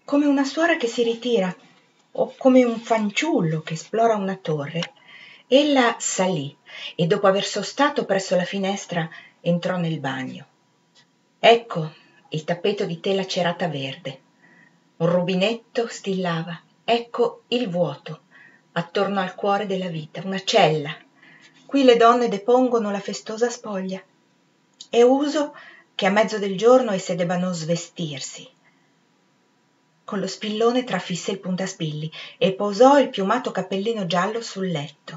come una suora che si ritira o come un fanciullo che esplora una torre. Ella salí e dopo aver sostato presso la finestra entrò nel bagno. Ecco il tappeto di tela cerata verde. Un rubinetto stillava. Ecco il vuoto attorno al cuore della vita, una cella. Qui le donne depongono la festosa spoglia. È uso che a mezzo del giorno esse debbano svestirsi. Con lo spillone trafisse il puntaspilli e posò il piumato cappellino giallo sul letto.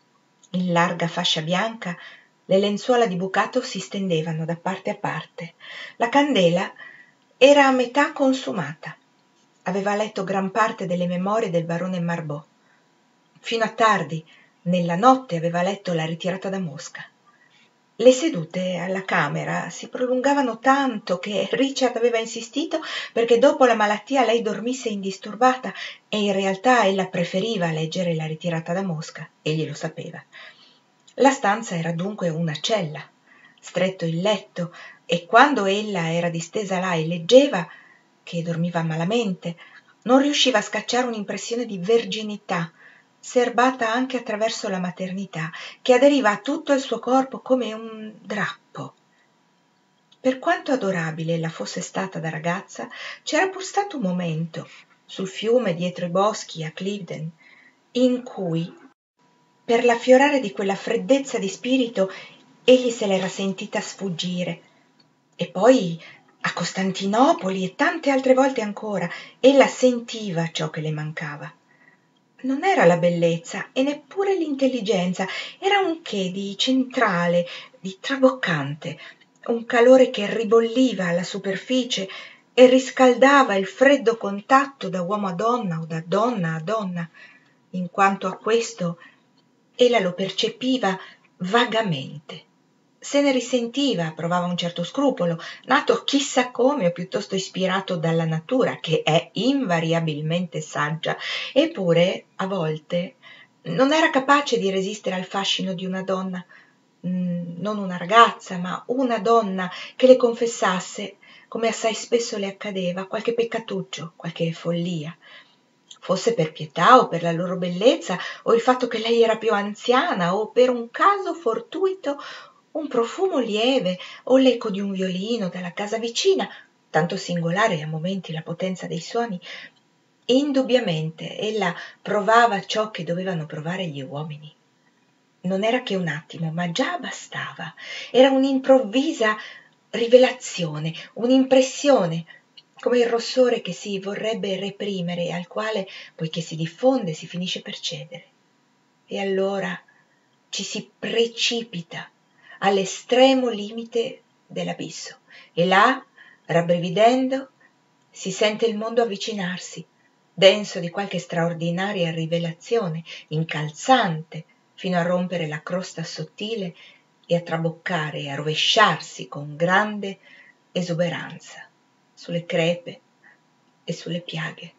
In larga fascia bianca le lenzuola di bucato si stendevano da parte a parte. La candela era a metà consumata. Aveva letto gran parte delle memorie del barone Marbot. Fino a tardi, nella notte, aveva letto La ritirata da Mosca. Le sedute alla camera si prolungavano tanto che Richard aveva insistito perché dopo la malattia lei dormisse indisturbata e in realtà ella preferiva leggere La ritirata da Mosca, egli lo sapeva. La stanza era dunque una cella, stretto il letto, e quando ella era distesa là e leggeva, che dormiva malamente, non riusciva a scacciare un'impressione di verginità, serbata anche attraverso la maternità, che aderiva a tutto il suo corpo come un drappo. Per quanto adorabile ella fosse stata da ragazza, c'era pur stato un momento, sul fiume dietro i boschi a Cliveden, in cui, per l'affiorare di quella freddezza di spirito, egli se l'era sentita sfuggire. E poi a Costantinopoli e tante altre volte ancora, ella sentiva ciò che le mancava. Non era la bellezza e neppure l'intelligenza, era un che di centrale, di traboccante, un calore che ribolliva alla superficie e riscaldava il freddo contatto da uomo a donna o da donna a donna. In quanto a questo, ella lo percepiva vagamente. Se ne risentiva, provava un certo scrupolo, nato chissà come o piuttosto ispirato dalla natura, che è invariabilmente saggia, eppure a volte non era capace di resistere al fascino di una donna, non una ragazza, ma una donna che le confessasse, come assai spesso le accadeva, qualche peccatuccio, qualche follia. Fosse per pietà o per la loro bellezza, o il fatto che lei era più anziana, o per un caso fortuito un profumo lieve o l'eco di un violino dalla casa vicina, tanto singolare a momenti la potenza dei suoni, indubbiamente ella provava ciò che dovevano provare gli uomini. Non era che un attimo, ma già bastava. Era un'improvvisa rivelazione, un'impressione, come il rossore che si vorrebbe reprimere e al quale, poiché si diffonde, si finisce per cedere. E allora ci si precipita all'estremo limite dell'abisso e là, rabbrividendo, si sente il mondo avvicinarsi, denso di qualche straordinaria rivelazione, incalzante, fino a rompere la crosta sottile e a traboccare e a rovesciarsi con grande esuberanza sulle crepe e sulle piaghe.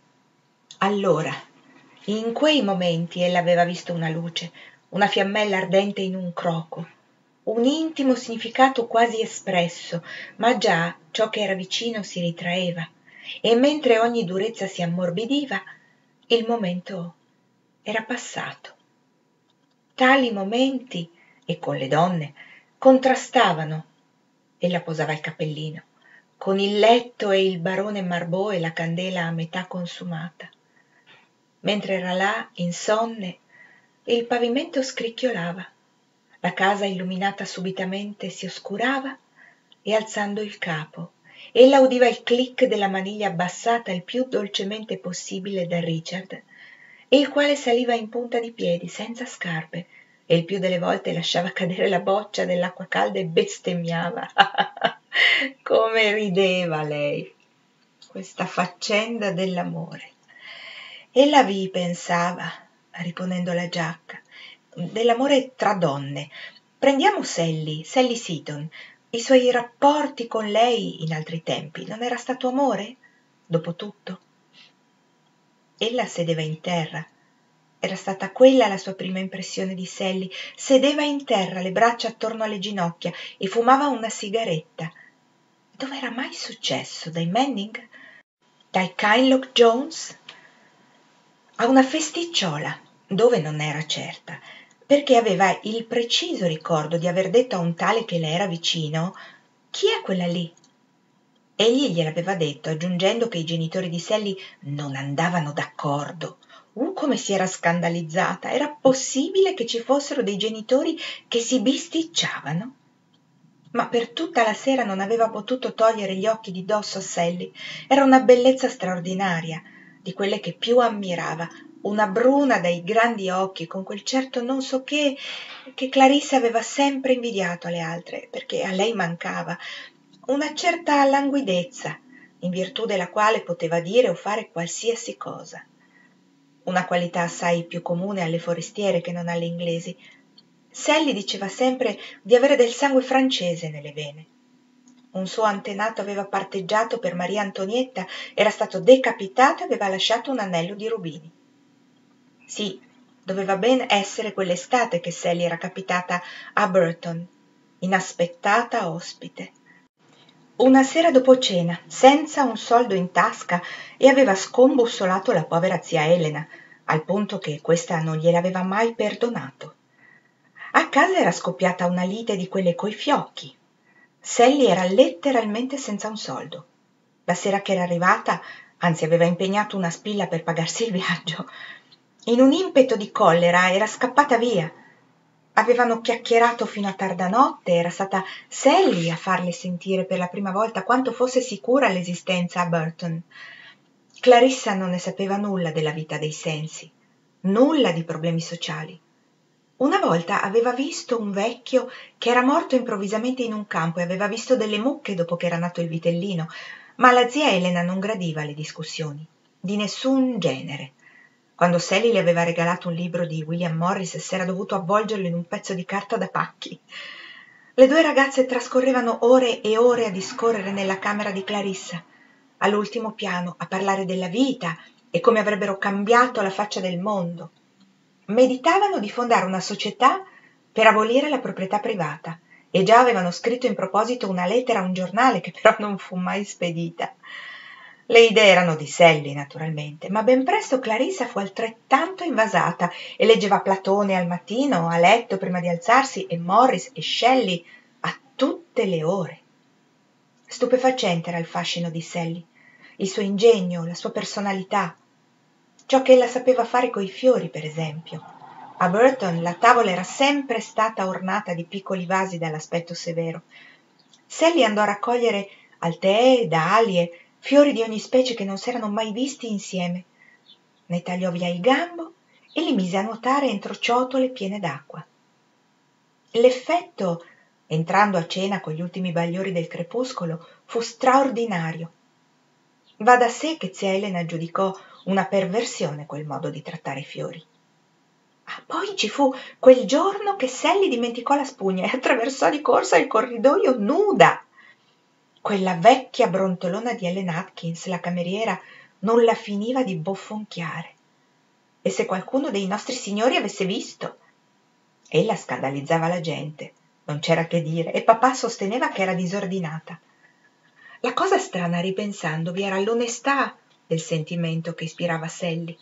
Allora, in quei momenti ella aveva visto una luce, una fiammella ardente in un croco, un intimo significato quasi espresso, ma già ciò che era vicino si ritraeva, e mentre ogni durezza si ammorbidiva, il momento era passato. Tali momenti, e con le donne, contrastavano. Ella posava il cappellino, con il letto e il barone Marbot e la candela a metà consumata. Mentre era là, insonne, il pavimento scricchiolava, la casa illuminata subitamente si oscurava e alzando il capo, ella udiva il clic della maniglia abbassata il più dolcemente possibile da Richard, e il quale saliva in punta di piedi, senza scarpe, e il più delle volte lasciava cadere la boccia dell'acqua calda e bestemmiava. Come rideva lei, questa faccenda dell'amore. Ella vi pensava, riponendo la giacca, dell'amore tra donne. Prendiamo Sally Seaton. I suoi rapporti con lei in altri tempi non era stato amore? Dopo tutto? Ella sedeva in terra. Era stata quella la sua prima impressione di Sally. Sedeva in terra, le braccia attorno alle ginocchia, e fumava una sigaretta. Dove era mai successo? Dai Manning? dai Kynlock Jones a una festicciola, dove non era certa, perché aveva il preciso ricordo di aver detto a un tale che le era vicino: «Chi è quella lì?» Egli gliel'aveva detto, aggiungendo che i genitori di Sally non andavano d'accordo. Come si era scandalizzata! Era possibile che ci fossero dei genitori che si bisticciavano? Ma per tutta la sera non aveva potuto togliere gli occhi di dosso a Sally. Era una bellezza straordinaria, di quelle che più ammirava, una bruna dai grandi occhi, con quel certo non so che Clarissa aveva sempre invidiato alle altre, perché a lei mancava, una certa languidezza, in virtù della quale poteva dire o fare qualsiasi cosa. Una qualità assai più comune alle forestiere che non alle inglesi. Sally diceva sempre di avere del sangue francese nelle vene. Un suo antenato aveva parteggiato per Maria Antonietta, era stato decapitato e aveva lasciato un anello di rubini. Sì, doveva ben essere quell'estate che Sally era capitata a Burton, inaspettata ospite. Una sera dopo cena, senza un soldo in tasca, e aveva scombussolato la povera zia Elena, al punto che questa non gliel'aveva mai perdonato. A casa era scoppiata una lite di quelle coi fiocchi. Sally era letteralmente senza un soldo. La sera che era arrivata, anzi aveva impegnato una spilla per pagarsi il viaggio, in un impeto di collera era scappata via. Avevano chiacchierato fino a tarda notte, era stata Sally a farle sentire per la prima volta quanto fosse sicura l'esistenza a Burton. Clarissa non ne sapeva nulla della vita dei sensi, nulla di problemi sociali. Una volta aveva visto un vecchio che era morto improvvisamente in un campo e aveva visto delle mucche dopo che era nato il vitellino, ma la zia Elena non gradiva le discussioni, di nessun genere. Quando Sally le aveva regalato un libro di William Morris s'era dovuto avvolgerlo in un pezzo di carta da pacchi. Le due ragazze trascorrevano ore e ore a discorrere nella camera di Clarissa, all'ultimo piano, a parlare della vita e come avrebbero cambiato la faccia del mondo. Meditavano di fondare una società per abolire la proprietà privata e già avevano scritto in proposito una lettera a un giornale che però non fu mai spedita. Le idee erano di Sally, naturalmente, ma ben presto Clarissa fu altrettanto invasata e leggeva Platone al mattino, a letto prima di alzarsi, e Morris e Shelley a tutte le ore. Stupefacente era il fascino di Sally, il suo ingegno, la sua personalità, ciò che ella sapeva fare coi fiori, per esempio. A Burton la tavola era sempre stata ornata di piccoli vasi dall'aspetto severo. Sally andò a raccogliere altee, dalie, fiori di ogni specie che non s'erano mai visti insieme. Ne tagliò via il gambo e li mise a nuotare entro ciotole piene d'acqua. L'effetto, entrando a cena con gli ultimi bagliori del crepuscolo, fu straordinario. Va da sé che zia Elena giudicò una perversione quel modo di trattare i fiori. Poi ci fu quel giorno che Sally dimenticò la spugna e attraversò di corsa il corridoio nuda. Quella vecchia brontolona di Ellen Atkins, la cameriera, non la finiva di bofonchiare. E se qualcuno dei nostri signori avesse visto? Ella scandalizzava la gente, non c'era che dire, e papà sosteneva che era disordinata. La cosa strana, ripensandovi, era l'onestà del sentimento che ispirava Sally.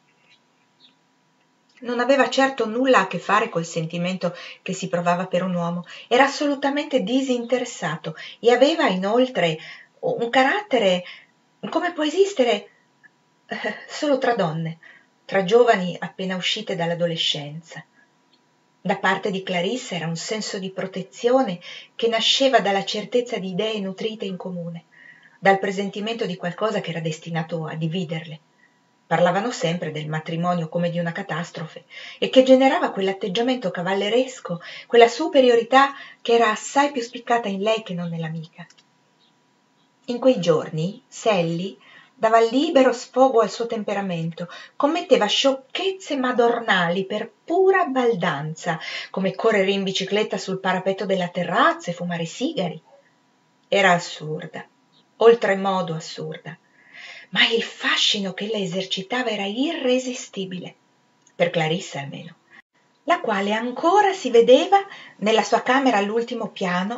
Non aveva certo nulla a che fare col sentimento che si provava per un uomo, era assolutamente disinteressato e aveva inoltre un carattere, come può esistere, solo tra donne, tra giovani appena uscite dall'adolescenza. Da parte di Clarissa era un senso di protezione che nasceva dalla certezza di idee nutrite in comune, dal presentimento di qualcosa che era destinato a dividerle. Parlavano sempre del matrimonio come di una catastrofe e che generava quell'atteggiamento cavalleresco, quella superiorità che era assai più spiccata in lei che non nell'amica. In quei giorni Sally dava libero sfogo al suo temperamento, commetteva sciocchezze madornali per pura baldanza, come correre in bicicletta sul parapetto della terrazza e fumare sigari. Era assurda, oltremodo assurda, ma il fascino che ella esercitava era irresistibile, per Clarissa almeno, la quale ancora si vedeva nella sua camera all'ultimo piano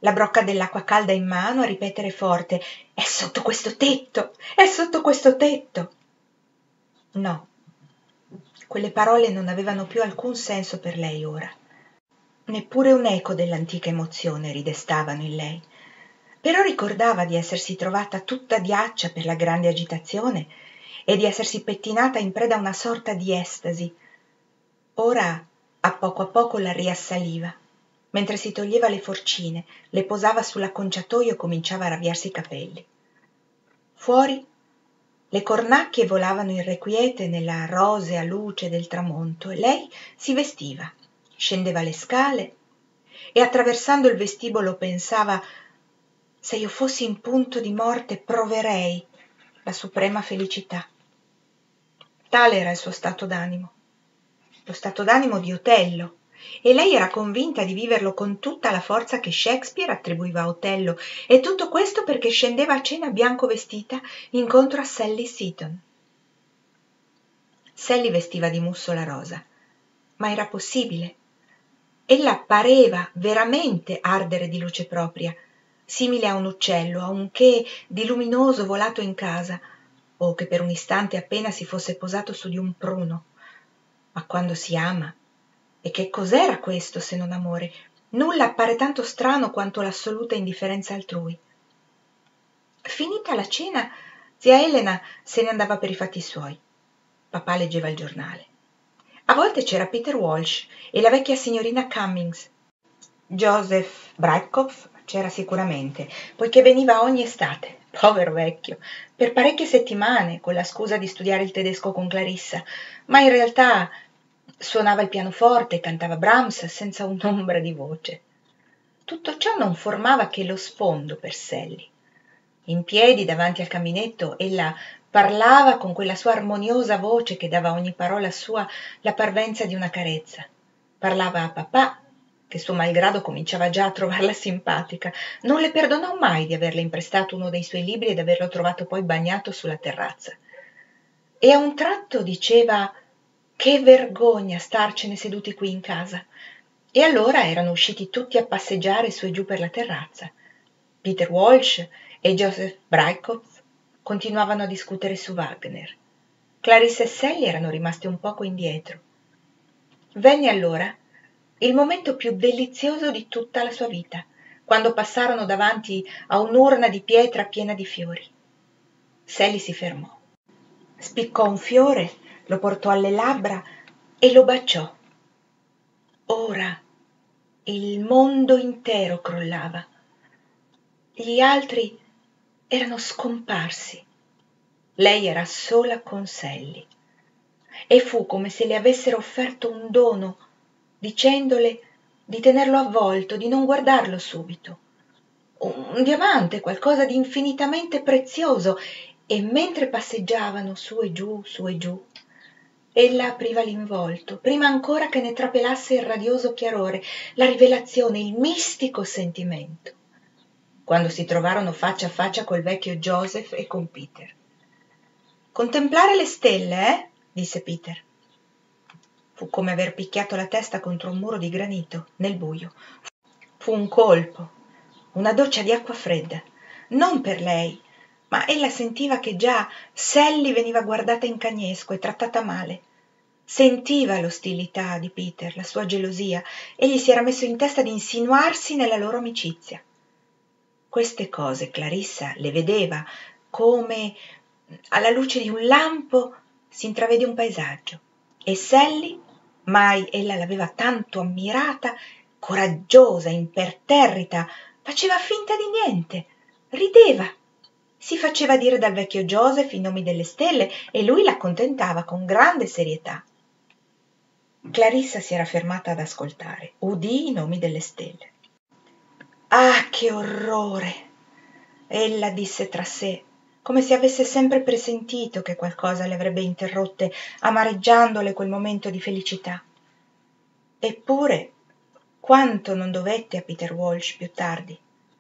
la brocca dell'acqua calda in mano, a ripetere forte: «È sotto questo tetto! È sotto questo tetto!» No, quelle parole non avevano più alcun senso per lei ora. Neppure un eco dell'antica emozione ridestavano in lei. Però ricordava di essersi trovata tutta diaccia per la grande agitazione e di essersi pettinata in preda a una sorta di estasi. Ora a poco la riassaliva. Mentre si toglieva le forcine, le posava sull'acconciatoio e cominciava a ravviarsi i capelli. Fuori le cornacchie volavano irrequiete nella rosea luce del tramonto e lei si vestiva, scendeva le scale e attraversando il vestibolo pensava: «Se io fossi in punto di morte proverei la suprema felicità». Tale era il suo stato d'animo, lo stato d'animo di Otello, e lei era convinta di viverlo con tutta la forza che Shakespeare attribuiva a Otello, e tutto questo perché scendeva a cena bianco vestita incontro a Sally Seton. Sally vestiva di mussola rosa, ma era possibile? Ella pareva veramente ardere di luce propria, simile a un uccello, a un che di luminoso volato in casa, o che per un istante appena si fosse posato su di un pruno. Ma quando si ama, e che cos'era questo se non amore? Nulla appare tanto strano quanto l'assoluta indifferenza altrui. Finita la cena, zia Elena se ne andava per i fatti suoi. Papà leggeva il giornale. A volte c'era Peter Walsh e la vecchia signorina Cummings. Joseph Breitkopf c'era sicuramente, poiché veniva ogni estate, povero vecchio, per parecchie settimane, con la scusa di studiare il tedesco con Clarissa, ma in realtà suonava il pianoforte e cantava Brahms senza un'ombra di voce. Tutto ciò non formava che lo sfondo per Sally. In piedi davanti al caminetto ella parlava con quella sua armoniosa voce che dava a ogni parola sua la parvenza di una carezza. Parlava a papà, che suo malgrado cominciava già a trovarla simpatica. Non le perdonò mai di averle imprestato uno dei suoi libri ed averlo trovato poi bagnato sulla terrazza. E a un tratto diceva: «Che vergogna starcene seduti qui in casa!» E allora erano usciti tutti a passeggiare su e giù per la terrazza. Peter Walsh e Joseph Breitkopf continuavano a discutere su Wagner. Clarissa e Sally erano rimaste un poco indietro. Venne allora il momento più delizioso di tutta la sua vita, quando passarono davanti a un'urna di pietra piena di fiori. Sally si fermò, spiccò un fiore, lo portò alle labbra e lo baciò. Ora il mondo intero crollava. Gli altri erano scomparsi. Lei era sola con Sally. E fu come se le avessero offerto un dono, dicendole di tenerlo avvolto, di non guardarlo subito. Un diamante, qualcosa di infinitamente prezioso, e mentre passeggiavano su e giù, ella apriva l'involto, prima ancora che ne trapelasse il radioso chiarore, la rivelazione, il mistico sentimento, quando si trovarono faccia a faccia col vecchio Joseph e con Peter. «Contemplare le stelle, eh?» disse Peter. Fu come aver picchiato la testa contro un muro di granito, nel buio. Fu un colpo, una doccia di acqua fredda, non per lei, ma ella sentiva che già Sally veniva guardata in cagnesco e trattata male. Sentiva l'ostilità di Peter, la sua gelosia, e gli si era messo in testa di insinuarsi nella loro amicizia. Queste cose Clarissa le vedeva come alla luce di un lampo si intravede un paesaggio, e Sally, mai ella l'aveva tanto ammirata, coraggiosa, imperterrita, faceva finta di niente, rideva, si faceva dire dal vecchio Joseph i nomi delle stelle e lui l'accontentava con grande serietà. Clarissa si era fermata ad ascoltare, udì i nomi delle stelle. «Ah, che orrore!» ella disse tra sé, come se avesse sempre presentito che qualcosa le avrebbe interrotte, amareggiandole quel momento di felicità. Eppure, quanto non dovette a Peter Walsh più tardi.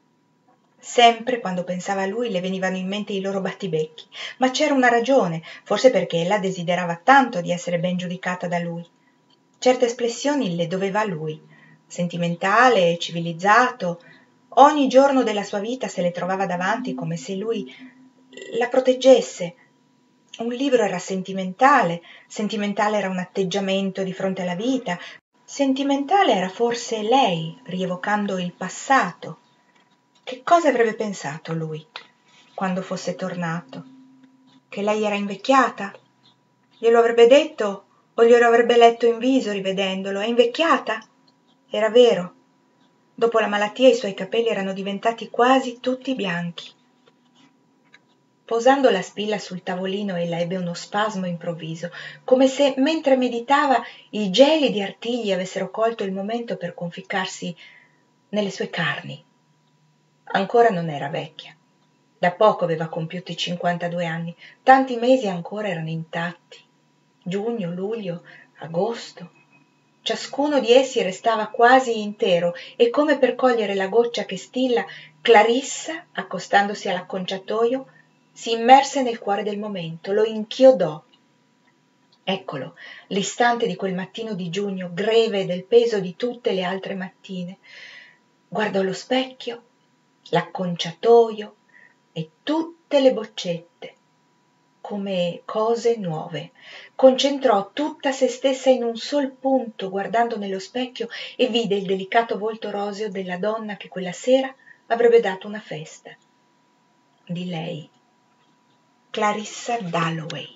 Sempre quando pensava a lui le venivano in mente i loro battibecchi, ma c'era una ragione, forse perché ella desiderava tanto di essere ben giudicata da lui. Certe espressioni le doveva a lui, sentimentale, civilizzato, Ogni giorno della sua vita se le trovava davanti come se lui la proteggesse. Un libro era sentimentale, sentimentale era un atteggiamento di fronte alla vita, sentimentale era forse lei, rievocando il passato. Che cosa avrebbe pensato lui quando fosse tornato? Che lei era invecchiata? Glielo avrebbe detto o glielo avrebbe letto in viso rivedendolo? È invecchiata? Era vero. Dopo la malattia i suoi capelli erano diventati quasi tutti bianchi. Posando la spilla sul tavolino ella ebbe uno spasmo improvviso, come se mentre meditava i gelidi artigli avessero colto il momento per conficcarsi nelle sue carni. Ancora non era vecchia. Da poco aveva compiuto i 52 anni, tanti mesi ancora erano intatti. Giugno, luglio, agosto. Ciascuno di essi restava quasi intero e come per cogliere la goccia che stilla, Clarissa, accostandosi all'acconciatoio, si immerse nel cuore del momento, lo inchiodò. Eccolo, l'istante di quel mattino di giugno, greve del peso di tutte le altre mattine. Guardò lo specchio, l'acconciatoio e tutte le boccette, come cose nuove. Concentrò tutta se stessa in un sol punto, guardando nello specchio, e vide il delicato volto roseo della donna che quella sera avrebbe dato una festa. Di lei, Clarissa Dalloway.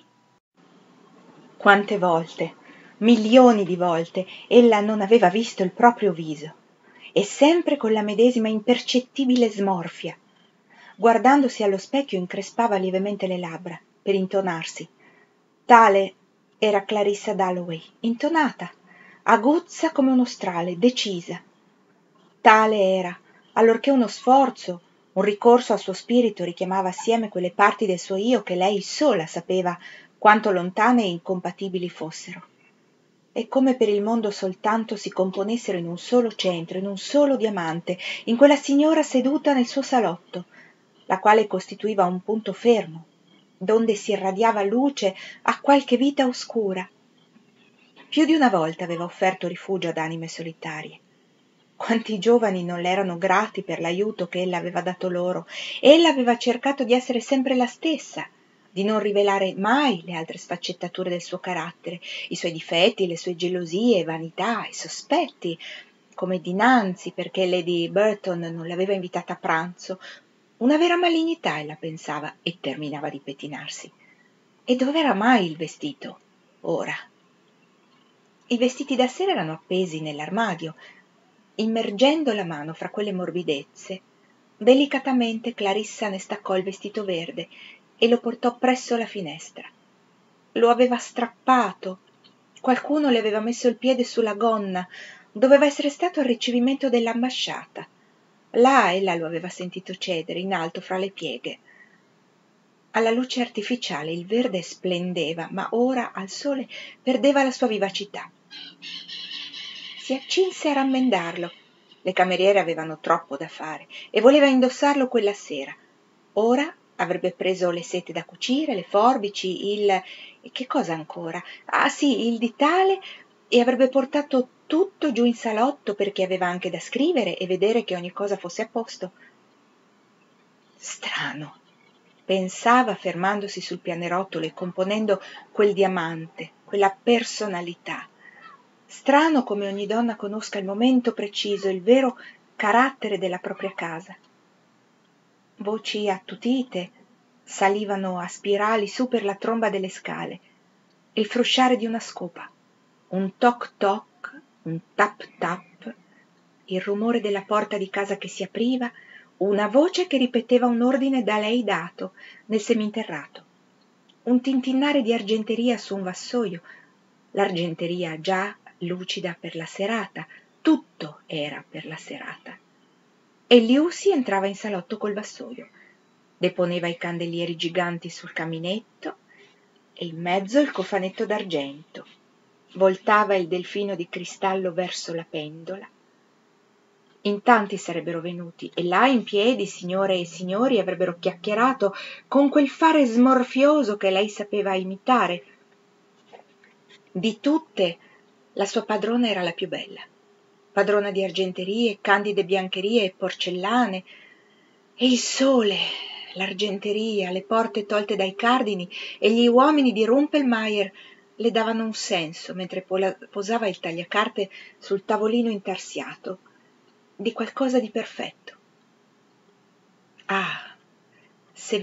Quante volte, milioni di volte, ella non aveva visto il proprio viso, e sempre con la medesima impercettibile smorfia. Guardandosi allo specchio increspava lievemente le labbra per intonarsi. Tale era Clarissa Dalloway, intonata, aguzza come uno strale, decisa. Tale era, allorché uno sforzo, un ricorso al suo spirito richiamava assieme quelle parti del suo io che lei sola sapeva quanto lontane e incompatibili fossero. E come per il mondo soltanto si componessero in un solo centro, in un solo diamante, in quella signora seduta nel suo salotto, la quale costituiva un punto fermo, donde si irradiava luce a qualche vita oscura. Più di una volta aveva offerto rifugio ad anime solitarie. Quanti giovani non le erano grati per l'aiuto che ella aveva dato loro, e ella aveva cercato di essere sempre la stessa, di non rivelare mai le altre sfaccettature del suo carattere, i suoi difetti, le sue gelosie, vanità e sospetti, come dinanzi perché Lady Burton non l'aveva invitata a pranzo. Una vera malignità, ella pensava, e terminava di pettinarsi. E dov'era mai il vestito, ora? I vestiti da sera erano appesi nell'armadio. Immergendo la mano fra quelle morbidezze, delicatamente Clarissa ne staccò il vestito verde e lo portò presso la finestra. Lo aveva strappato. Qualcuno le aveva messo il piede sulla gonna. Doveva essere stato al ricevimento dell'ambasciata. Là ella lo aveva sentito cedere, in alto fra le pieghe. Alla luce artificiale il verde splendeva, ma ora al sole perdeva la sua vivacità. Si accinse a rammendarlo. Le cameriere avevano troppo da fare e voleva indossarlo quella sera. Ora avrebbe preso le sete da cucire, le forbici, e che cosa ancora? Ah sì, il ditale, e avrebbe portato tutto giù in salotto perché aveva anche da scrivere e vedere che ogni cosa fosse a posto. Strano, pensava fermandosi sul pianerottolo e componendo quel diamante, quella personalità. Strano come ogni donna conosca il momento preciso, il vero carattere della propria casa. Voci attutite salivano a spirali su per la tromba delle scale, il frusciare di una scopa, un toc toc, un tap tap, il rumore della porta di casa che si apriva, una voce che ripeteva un ordine da lei dato nel seminterrato, un tintinnare di argenteria su un vassoio, l'argenteria già lucida per la serata, tutto era per la serata. E Liusi entrava in salotto col vassoio, deponeva i candelieri giganti sul caminetto e in mezzo il cofanetto d'argento, voltava il delfino di cristallo verso la pendola. In tanti sarebbero venuti e là in piedi signore e signori avrebbero chiacchierato con quel fare smorfioso che lei sapeva imitare. Di tutte la sua padrona era la più bella. padrona di argenterie, candide biancherie e porcellane, e il sole, l'argenteria, le porte tolte dai cardini e gli uomini di Rumpelmayer le davano un senso mentre posava il tagliacarte sul tavolino intarsiato di qualcosa di perfetto. Ah, se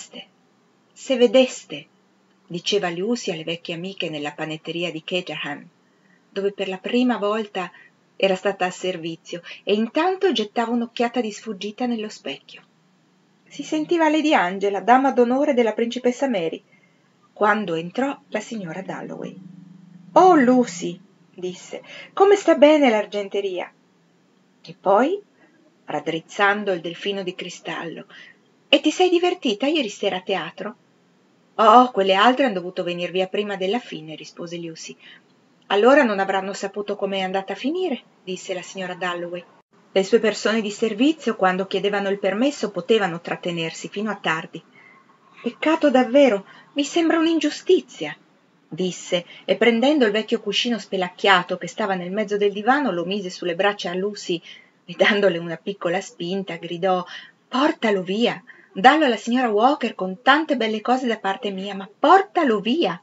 vedeste, diceva Lucy alle vecchie amiche nella panetteria di Caterham, dove per la prima volta era stata a servizio, e intanto gettava un'occhiata di sfuggita nello specchio. Si sentiva Lady Angela, dama d'onore della principessa Mary, quando entrò la signora Dalloway. «Oh, Lucy!» disse, «come sta bene l'argenteria?» E poi, raddrizzando il delfino di cristallo, «E ti sei divertita ieri sera a teatro?» «Oh, quelle altre han dovuto venir via prima della fine», rispose Lucy. «Allora non avranno saputo com'è andata a finire», disse la signora Dalloway. «Le sue persone di servizio, quando chiedevano il permesso, potevano trattenersi fino a tardi». «Peccato davvero, mi sembra un'ingiustizia», disse, e prendendo il vecchio cuscino spelacchiato che stava nel mezzo del divano lo mise sulle braccia a Lucy e dandole una piccola spinta gridò: «Portalo via, dallo alla signora Walker con tante belle cose da parte mia, ma portalo via!»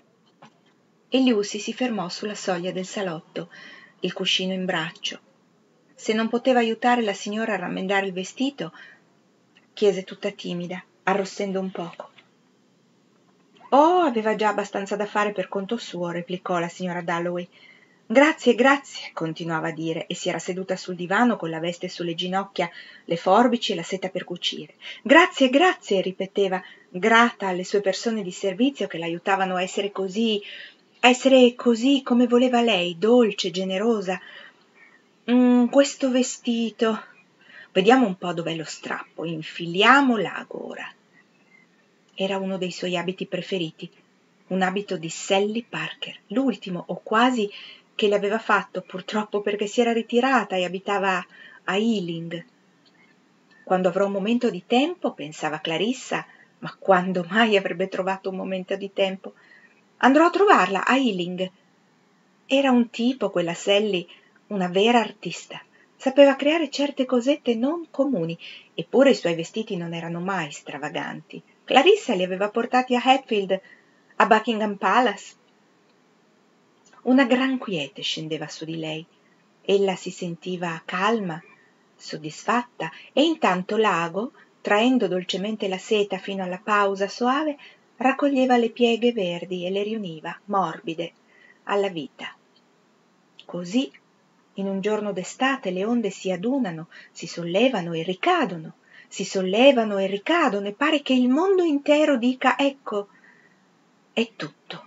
E Lucy si fermò sulla soglia del salotto, il cuscino in braccio. Se non poteva aiutare la signora a rammendare il vestito, chiese tutta timida, arrossendo un poco. «Oh, aveva già abbastanza da fare per conto suo», replicò la signora Dalloway. «Grazie, grazie», continuava a dire, e si era seduta sul divano con la veste sulle ginocchia, le forbici e la seta per cucire. «Grazie, grazie», ripeteva, grata alle sue persone di servizio che l'aiutavano a essere così come voleva lei, dolce, generosa. Questo vestito. Vediamo un po' dov'è lo strappo, infiliamo l'ago ora». Era uno dei suoi abiti preferiti, un abito di Sally Parker, l'ultimo o quasi che le aveva fatto, purtroppo, perché si era ritirata e abitava a Ealing. Quando avrò un momento di tempo, pensava Clarissa, ma quando mai avrebbe trovato un momento di tempo? Andrò a trovarla a Ealing. Era un tipo, quella Sally, una vera artista. Sapeva creare certe cosette non comuni, eppure i suoi vestiti non erano mai stravaganti. Clarissa li aveva portati a Hatfield, a Buckingham Palace. Una gran quiete scendeva su di lei. Ella si sentiva calma, soddisfatta, e intanto l'ago, traendo dolcemente la seta fino alla pausa soave, raccoglieva le pieghe verdi e le riuniva, morbide, alla vita. Così, in un giorno d'estate, le onde si adunano, si sollevano e ricadono, si sollevano e ricadono, e pare che il mondo intero dica: «Ecco, è tutto»,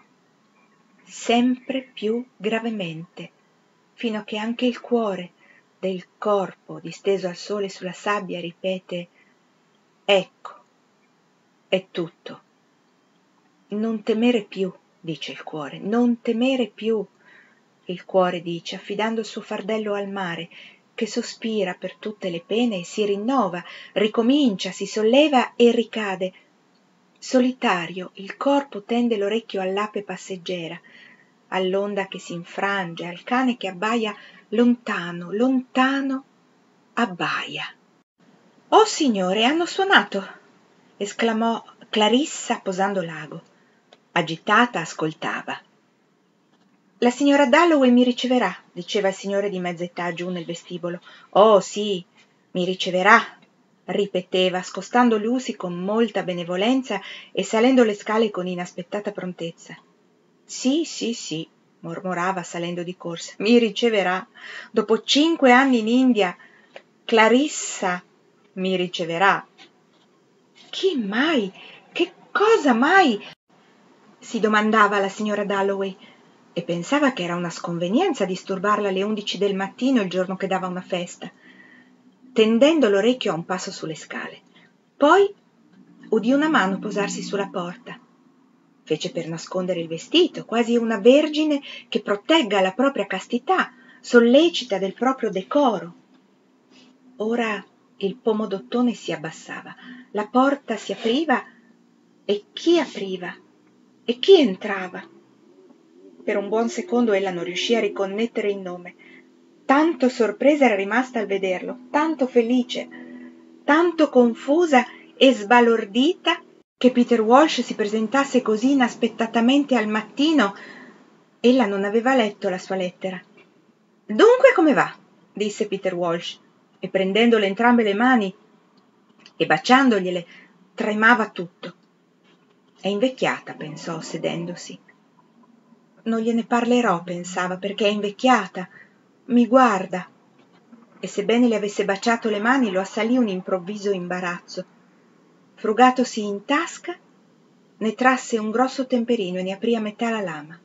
sempre più gravemente, fino a che anche il cuore del corpo disteso al sole sulla sabbia ripete: «Ecco, è tutto». «Non temere più», dice il cuore, «non temere più», il cuore dice, affidando il suo fardello al mare, che sospira per tutte le pene e si rinnova, ricomincia, si solleva e ricade. Solitario, il corpo tende l'orecchio all'ape passeggera, all'onda che si infrange, al cane che abbaia lontano, lontano, abbaia. «Oh, signore, hanno suonato!» esclamò Clarissa posando l'ago. Agitata ascoltava. «La signora Dalloway mi riceverà», diceva il signore di mezz'età giù nel vestibolo. «Oh, sì, mi riceverà», ripeteva, scostando Lucy con molta benevolenza e salendo le scale con inaspettata prontezza. «Sì, sì, sì», mormorava salendo di corsa, «mi riceverà. Dopo 5 anni in India, Clarissa mi riceverà». «Chi mai? Che cosa mai?» si domandava la signora Dalloway, e pensava che era una sconvenienza disturbarla alle 11 del mattino il giorno che dava una festa, tendendo l'orecchio a un passo sulle scale. Poi udì una mano posarsi sulla porta. Fece per nascondere il vestito, quasi una vergine che protegga la propria castità, sollecita del proprio decoro. Ora il pomodottone si abbassava, la porta si apriva, e chi apriva? E chi entrava? Per un buon secondo ella non riuscì a riconnettere il nome. Tanto sorpresa era rimasta al vederlo, tanto felice, tanto confusa e sbalordita che Peter Walsh si presentasse così inaspettatamente al mattino. Ella non aveva letto la sua lettera. «Dunque come va?» disse Peter Walsh, e prendendole entrambe le mani e baciandogliele tremava tutto. «È invecchiata», pensò sedendosi. «Non gliene parlerò», pensava, «perché è invecchiata. Mi guarda». E sebbene le avesse baciato le mani, lo assalì un improvviso imbarazzo. Frugatosi in tasca, ne trasse un grosso temperino e ne aprì a metà la lama.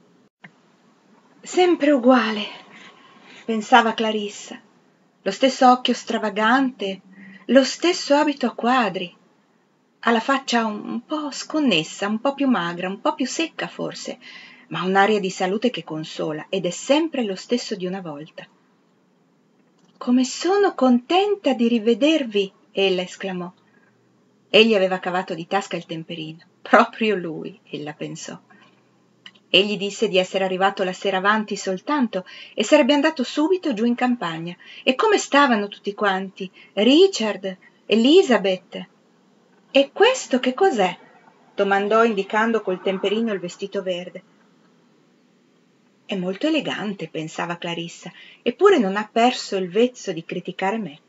«Sempre uguale», pensava Clarissa, lo stesso occhio stravagante, lo stesso abito a quadri. Ha la faccia un po' sconnessa, un po' più magra, un po' più secca forse, ma un'aria di salute che consola, ed è sempre lo stesso di una volta. «Come sono contenta di rivedervi!» ella esclamò. Egli aveva cavato di tasca il temperino. Proprio lui, ella pensò. Egli disse di essere arrivato la sera avanti soltanto e sarebbe andato subito giù in campagna. E come stavano tutti quanti? Richard, Elizabeth. «E questo che cos'è?» domandò indicando col temperino il vestito verde. «È molto elegante», pensava Clarissa, «eppure non ha perso il vezzo di criticare me.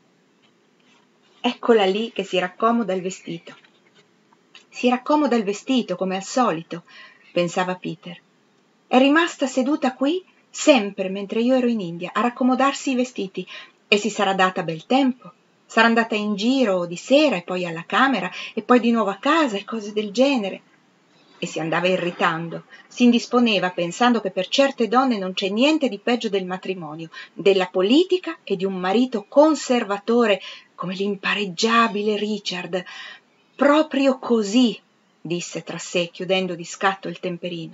Eccola lì che si raccomoda il vestito. Si raccomoda il vestito, come al solito», pensava Peter. «È rimasta seduta qui sempre mentre io ero in India a raccomodarsi i vestiti e si sarà data bel tempo. Sarà andata in giro di sera e poi alla camera e poi di nuovo a casa e cose del genere». E si andava irritando, si indisponeva pensando che per certe donne non c'è niente di peggio del matrimonio, della politica e di un marito conservatore come l'impareggiabile Richard. «Proprio così», disse tra sé, chiudendo di scatto il temperino.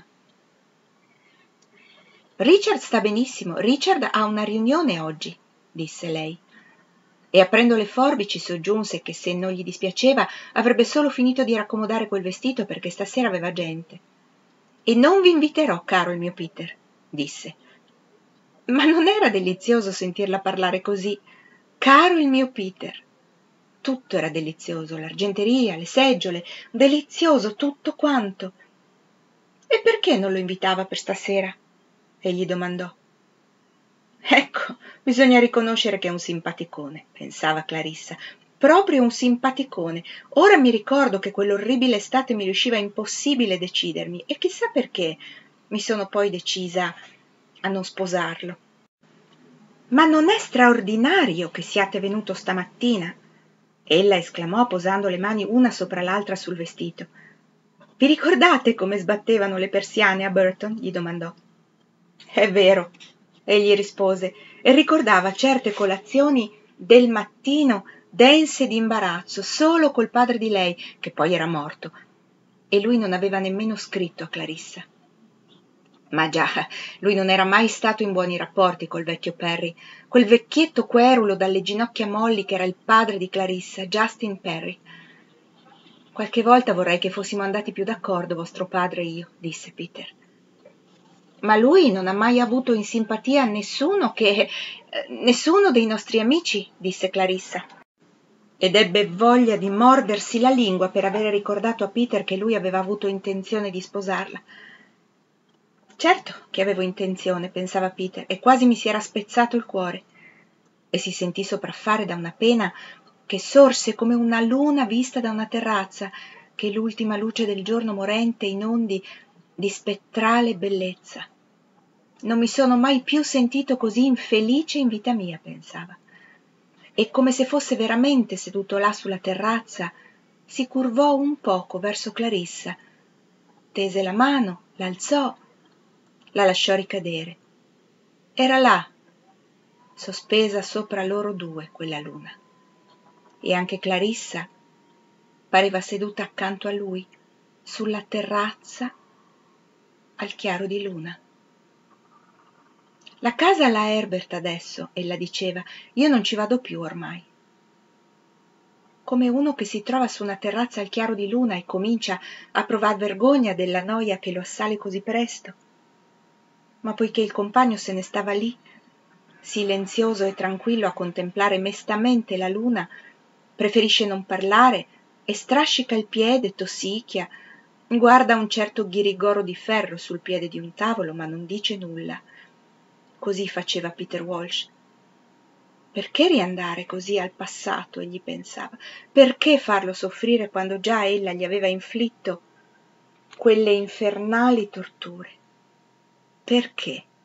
«Richard sta benissimo, Richard ha una riunione oggi», disse lei. E aprendo le forbici soggiunse che se non gli dispiaceva avrebbe solo finito di raccomodare quel vestito perché stasera aveva gente. «E non vi inviterò, caro il mio Peter», disse. Ma non era delizioso sentirla parlare così? «Caro il mio Peter». Tutto era delizioso, l'argenteria, le seggiole, delizioso tutto quanto. «E perché non lo invitava per stasera?» egli domandò. «Ecco, bisogna riconoscere che è un simpaticone», pensava Clarissa, «proprio un simpaticone. Ora mi ricordo che quell'orribile estate mi riusciva impossibile decidermi e chissà perché mi sono poi decisa a non sposarlo». «Ma non è straordinario che siate venuto stamattina?» ella esclamò posando le mani una sopra l'altra sul vestito. «Vi ricordate come sbattevano le persiane a Burton?» gli domandò. «È vero», egli rispose, e ricordava certe colazioni del mattino dense d'imbarazzo solo col padre di lei, che poi era morto, e lui non aveva nemmeno scritto a Clarissa. Ma già, lui non era mai stato in buoni rapporti col vecchio Perry, quel vecchietto querulo dalle ginocchia molli che era il padre di Clarissa, Justin Perry. «Qualche volta vorrei che fossimo andati più d'accordo, vostro padre e io», disse Peter. «Ma lui non ha mai avuto in simpatia nessuno dei nostri amici», disse Clarissa. Ed ebbe voglia di mordersi la lingua per avere ricordato a Peter che lui aveva avuto intenzione di sposarla. «Certo che avevo intenzione», pensava Peter, e quasi mi si era spezzato il cuore. E si sentì sopraffare da una pena che sorse come una luna vista da una terrazza, che l'ultima luce del giorno morente inondi di spettrale bellezza. «Non mi sono mai più sentito così infelice in vita mia», pensava. E come se fosse veramente seduto là sulla terrazza, si curvò un poco verso Clarissa, tese la mano, l'alzò, la lasciò ricadere. Era là, sospesa sopra loro due, quella luna. E anche Clarissa pareva seduta accanto a lui, sulla terrazza, al chiaro di luna. «La casa alla Herbert adesso», ella diceva, «io non ci vado più ormai». Come uno che si trova su una terrazza al chiaro di luna e comincia a provar vergogna della noia che lo assale così presto. Ma poiché il compagno se ne stava lì, silenzioso e tranquillo a contemplare mestamente la luna, preferisce non parlare e strascica il piede, tossicchia, guarda un certo ghirigoro di ferro sul piede di un tavolo, ma non dice nulla. Così faceva Peter Walsh. Perché riandare così al passato, egli pensava? Perché farlo soffrire quando già ella gli aveva inflitto quelle infernali torture? Perché?